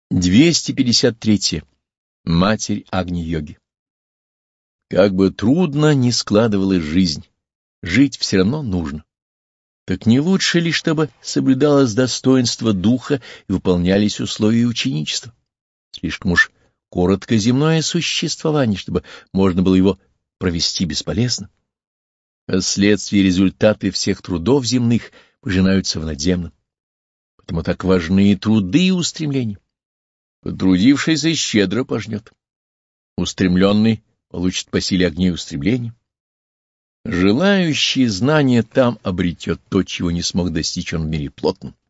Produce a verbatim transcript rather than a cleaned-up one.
двести пятьдесят три. Матерь Агни-йоги. Как бы трудно ни складывалась жизнь, жить все равно нужно. Так не лучше ли, чтобы соблюдалось достоинство духа и выполнялись условия ученичества? Слишком уж коротко земное существование, чтобы можно было его провести бесполезно. Последствия и результаты всех трудов земных пожинаются в надземном. Потому так важны и труды, и устремления. Потрудившийся щедро пожнет. Устремленный получит по силе огней устремлений. Желающий знания там обретет то, чего не смог достичь он в мире плотном.